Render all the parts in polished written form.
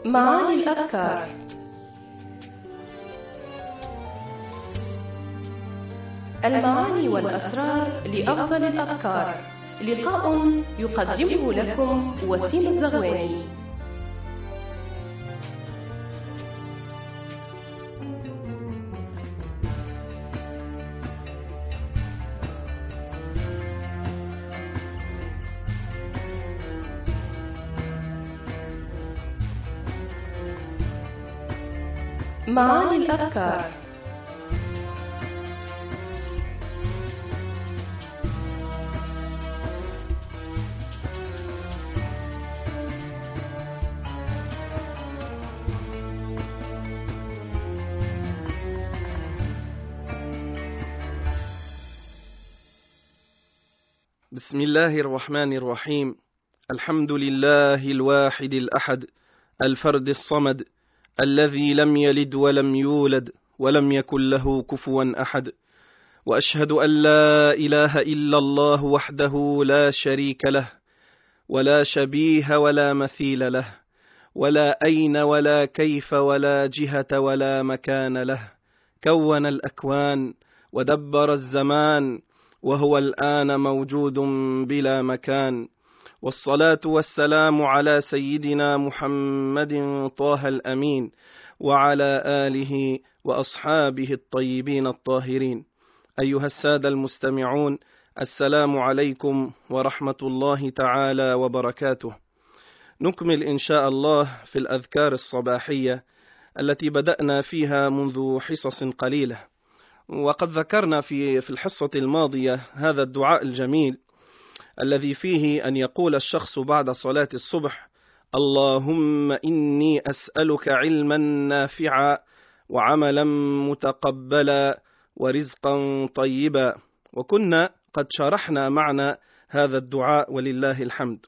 معاني الأذكار. المعاني والأسرار لأفضل الأذكار. لقاء يقدمه لكم وسيم الزغواني. معاني الأذكار. بسم الله الرحمن الرحيم. الحمد لله الواحد الأحد الفرد الصمد الذي لم يلد ولم يولد ولم يكن له كفوا أحد، وأشهد أن لا إله إلا الله وحده لا شريك له ولا شبيه ولا مثيل له، ولا أين ولا كيف ولا جهة ولا مكان له. كون الأكوان ودبر الزمان، وهو الآن موجود بلا مكان. والصلاة والسلام على سيدنا محمد طه الأمين، وعلى آله وأصحابه الطيبين الطاهرين. أيها السادة المستمعون، السلام عليكم ورحمة الله تعالى وبركاته. نكمل إن شاء الله في الأذكار الصباحية التي بدأنا فيها منذ حصص قليلة، وقد ذكرنا في الحصة الماضية هذا الدعاء الجميل الذي فيه أن يقول الشخص بعد صلاة الصبح: اللهم إني أسألك علما نافعا وعملا متقبلا ورزقا طيبا. وكنا قد شرحنا معنى هذا الدعاء ولله الحمد.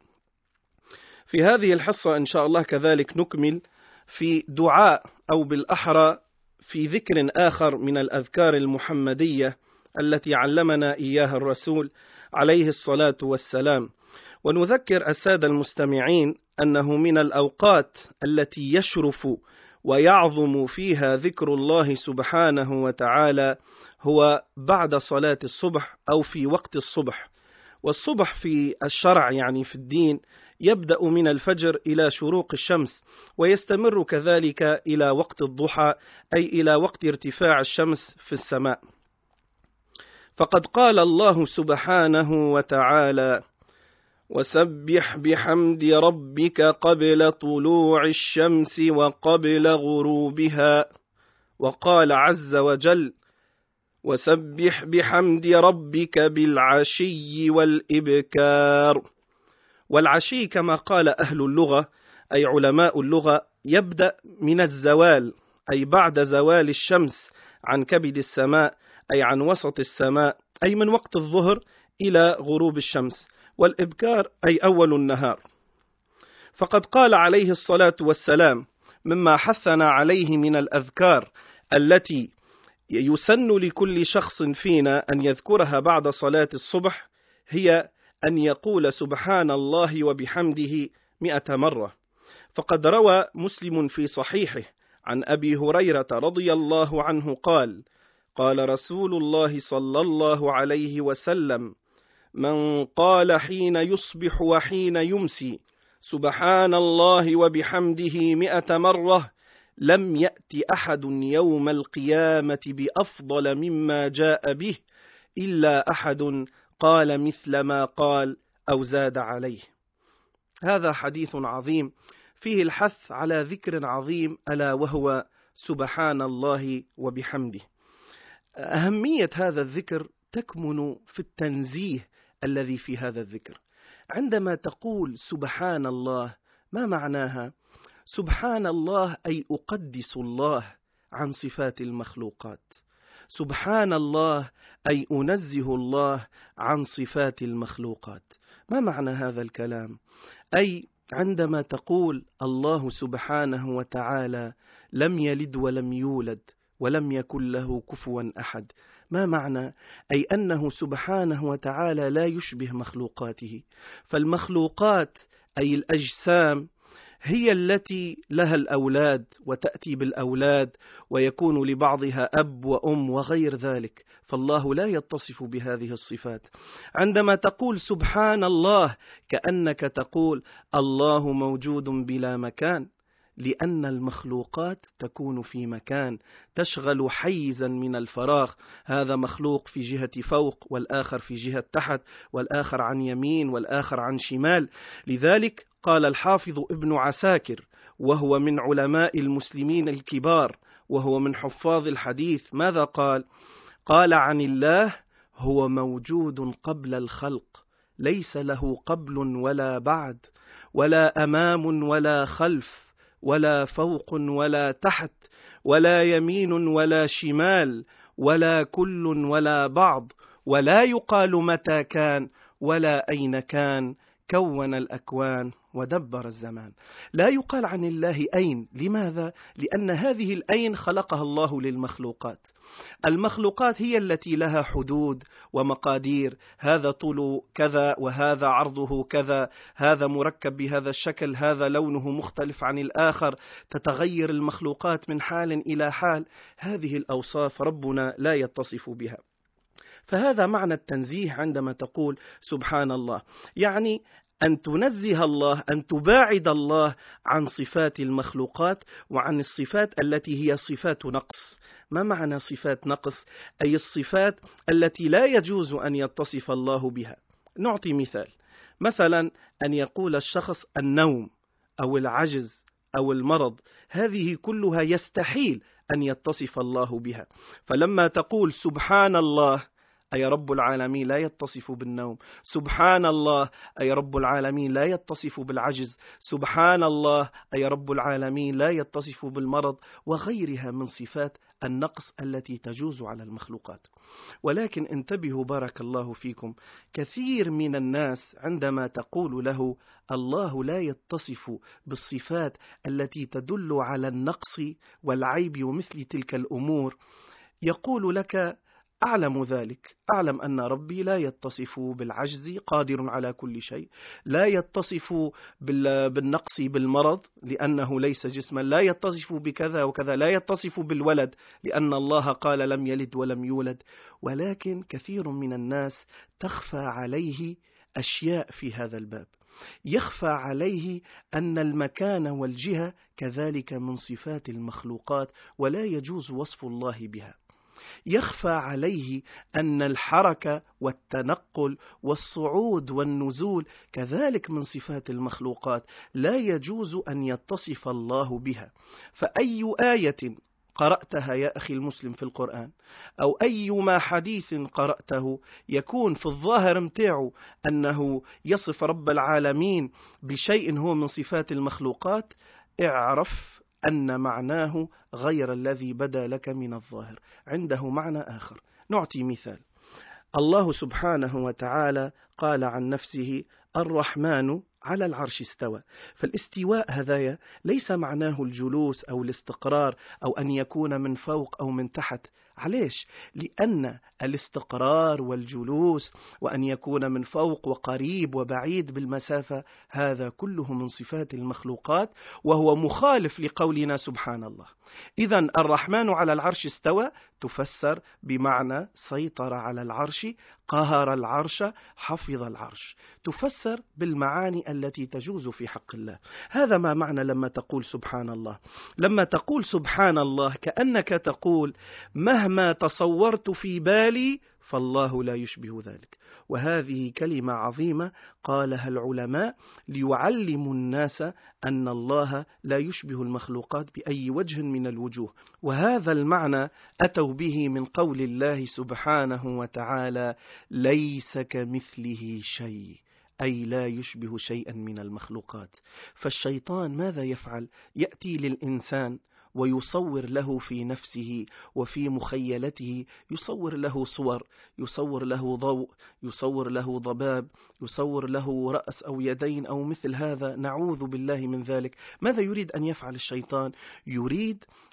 في هذه الحصة إن شاء الله كذلك نكمل في دعاء، أو بالأحرى في ذكر آخر من الأذكار المحمدية التي علمنا إياها الرسول عليه الصلاة والسلام. ونذكر السادة المستمعين أنه من الأوقات التي يشرف ويعظم فيها ذكر الله سبحانه وتعالى هو بعد صلاة الصبح أو في وقت الصبح. والصبح في الشرع يعني في الدين يبدأ من الفجر إلى شروق الشمس، ويستمر كذلك إلى وقت الضحى، أي إلى وقت ارتفاع الشمس في السماء. فقد قال الله سبحانه وتعالى: وسبح بحمد ربك قبل طلوع الشمس وقبل غروبها. وقال عز وجل: وسبح بحمد ربك بالعشي والإبكار. والعشي كما قال أهل اللغة أي علماء اللغة يبدأ من الزوال، أي بعد زوال الشمس عن كبد السماء، أي عن وسط السماء، أي من وقت الظهر إلى غروب الشمس. والإبكار أي أول النهار. فقد قال عليه الصلاة والسلام مما حثنا عليه من الأذكار التي يسن لكل شخص فينا أن يذكرها بعد صلاة الصبح هي أن يقول سبحان الله وبحمده 100 مرة. فقد روى مسلم في صحيحه عن أبي هريرة رضي الله عنه قال: قال رسول الله صلى الله عليه وسلم: من قال حين يصبح وحين يمسي سبحان الله وبحمده 100 مرة لم يأت أحد يوم القيامة بأفضل مما جاء به إلا أحد قال مثل ما قال أو زاد عليه. هذا حديث عظيم فيه الحث على ذكر عظيم ألا وهو سبحان الله وبحمده. أهمية هذا الذكر تكمن في التنزيه الذي في هذا الذكر. عندما تقول سبحان الله ما معناها؟ سبحان الله أي أقدس الله عن صفات المخلوقات. سبحان الله أي أنزه الله عن صفات المخلوقات. ما معنى هذا الكلام؟ أي عندما تقول الله سبحانه وتعالى لم يلد ولم يولد ولم يكن له كفوا أحد، ما معنى؟ أي أنه سبحانه وتعالى لا يشبه مخلوقاته. فالمخلوقات أي الأجسام هي التي لها الأولاد وتأتي بالأولاد ويكون لبعضها أب وأم وغير ذلك، فالله لا يتصف بهذه الصفات. عندما تقول سبحان الله كأنك تقول الله موجود بلا مكان، لأن المخلوقات تكون في مكان تشغل حيزا من الفراغ، هذا مخلوق في جهة فوق والآخر في جهة تحت والآخر عن يمين والآخر عن شمال. لذلك قال الحافظ ابن عساكر وهو من علماء المسلمين الكبار وهو من حفاظ الحديث، ماذا قال؟ قال عن الله هو موجود قبل الخلق، ليس له قبل ولا بعد، ولا أمام ولا خلف، ولا فوق ولا تحت، ولا يمين ولا شمال، ولا كل ولا بعض، ولا يقال متى كان ولا أين كان، كون الأكوان ودبر الزمان. لا يقال عن الله أين. لماذا؟ لأن هذه الأين خلقها الله للمخلوقات. المخلوقات هي التي لها حدود ومقادير، هذا طول كذا وهذا عرضه كذا، هذا مركب بهذا الشكل، هذا لونه مختلف عن الآخر، تتغير المخلوقات من حال إلى حال. هذه الأوصاف ربنا لا يتصف بها. فهذا معنى التنزيه عندما تقول سبحان الله، يعني أن تنزه الله، أن تباعد الله عن صفات المخلوقات وعن الصفات التي هي صفات نقص. ما معنى صفات نقص؟ أي الصفات التي لا يجوز أن يتصف الله بها. نعطي مثال، مثلا أن يقول الشخص النوم أو العجز أو المرض، هذه كلها يستحيل أن يتصف الله بها. فلما تقول سبحان الله أي رب العالمين لا يتصف بالنوم، سبحان الله أي رب العالمين لا يتصف بالعجز، سبحان الله أي رب العالمين لا يتصف بالمرض وغيرها من صفات النقص التي تجوز على المخلوقات. ولكن انتبهوا بارك الله فيكم، كثير من الناس عندما تقول له الله لا يتصف بالصفات التي تدل على النقص والعيب ومثل تلك الأمور، يقول لك أعلم ذلك، أعلم أن ربي لا يتصف بالعجز، قادر على كل شيء، لا يتصف بالنقص بالمرض لأنه ليس جسما، لا يتصف بكذا وكذا، لا يتصف بالولد لأن الله قال لم يلد ولم يولد. ولكن كثير من الناس تخفى عليه أشياء في هذا الباب، يخفى عليه أن المكان والجهة كذلك من صفات المخلوقات ولا يجوز وصف الله بها. يخفى عليه أن الحركة والتنقل والصعود والنزول كذلك من صفات المخلوقات لا يجوز أن يتصف الله بها. فأي آية قرأتها يا أخي المسلم في القرآن أو أيما حديث قرأته يكون في الظاهر متاعه أنه يصف رب العالمين بشيء هو من صفات المخلوقات، اعرف أن معناه غير الذي بدا لك من الظاهر، عنده معنى آخر. نعطي مثال، الله سبحانه وتعالى قال عن نفسه الرحمن على العرش استوى. فالاستواء هذا ليس معناه الجلوس أو الاستقرار أو أن يكون من فوق أو من تحت. عليش؟ لأن الاستقرار والجلوس وأن يكون من فوق وقريب وبعيد بالمسافة هذا كله من صفات المخلوقات وهو مخالف لقولنا سبحان الله. إذن الرحمن على العرش استوى تفسر بمعنى سيطر على العرش، قهر العرش، حفظ العرش، تفسر بالمعاني التي تجوز في حق الله. هذا ما معنى لما تقول سبحان الله. لما تقول سبحان الله كأنك تقول مهما تصورت في بالي فالله لا يشبه ذلك. وهذه كلمة عظيمة قالها العلماء ليعلموا الناس أن الله لا يشبه المخلوقات بأي وجه من الوجوه. وهذا المعنى أتوا به من قول الله سبحانه وتعالى ليس كمثله شيء، أي لا يشبه شيئا من المخلوقات. فالشيطان ماذا يفعل؟ يأتي للإنسان ويصور له في نفسه وفي مخيلته، يصور له صور، يصور له ضوء، يصور له ضباب، يصور له رأس أو يدين أو مثل هذا، نعوذ بالله من ذلك. ماذا يريد أن يفعل الشيطان؟ يريد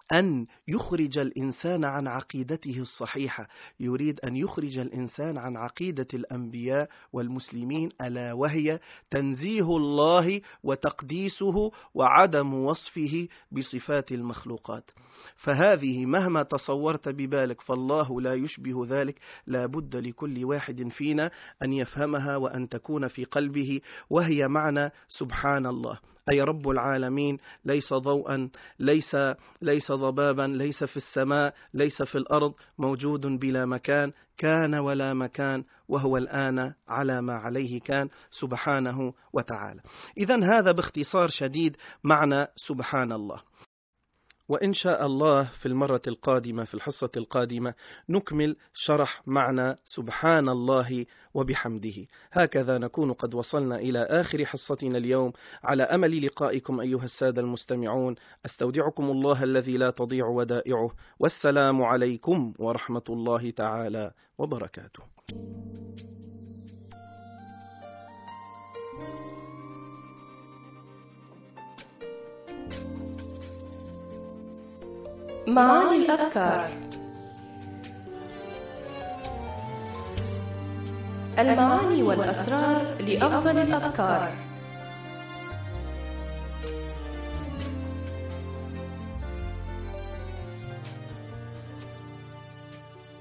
أن يخرج الإنسان عن عقيدته الصحيحة، يريد أن يخرج الإنسان عن عقيدة الأنبياء والمسلمين، ألا وهي تنزيه الله وتقديسه وعدم وصفه بصفات المخلوقات. فهذه مهما تصورت ببالك فالله لا يشبه ذلك، لا بد لكل واحد فينا أن يفهمها وأن تكون في قلبه، وهي معنى سبحان الله، أي رب العالمين ليس ضوءا، ليس ضبابا، ليس في السماء، ليس في الأرض، موجود بلا مكان، كان ولا مكان، وهو الآن على ما عليه كان سبحانه وتعالى. إذن هذا باختصار شديد معنى سبحان الله. وإن شاء الله في المرة القادمة، في الحصة القادمة، نكمل شرح معنى سبحان الله وبحمده. هكذا نكون قد وصلنا إلى آخر حصتنا اليوم، على أمل لقائكم أيها السادة المستمعون. أستودعكم الله الذي لا تضيع ودائعه، والسلام عليكم ورحمة الله تعالى وبركاته. معاني الأذكار. المعاني والأسرار لأفضل الأذكار.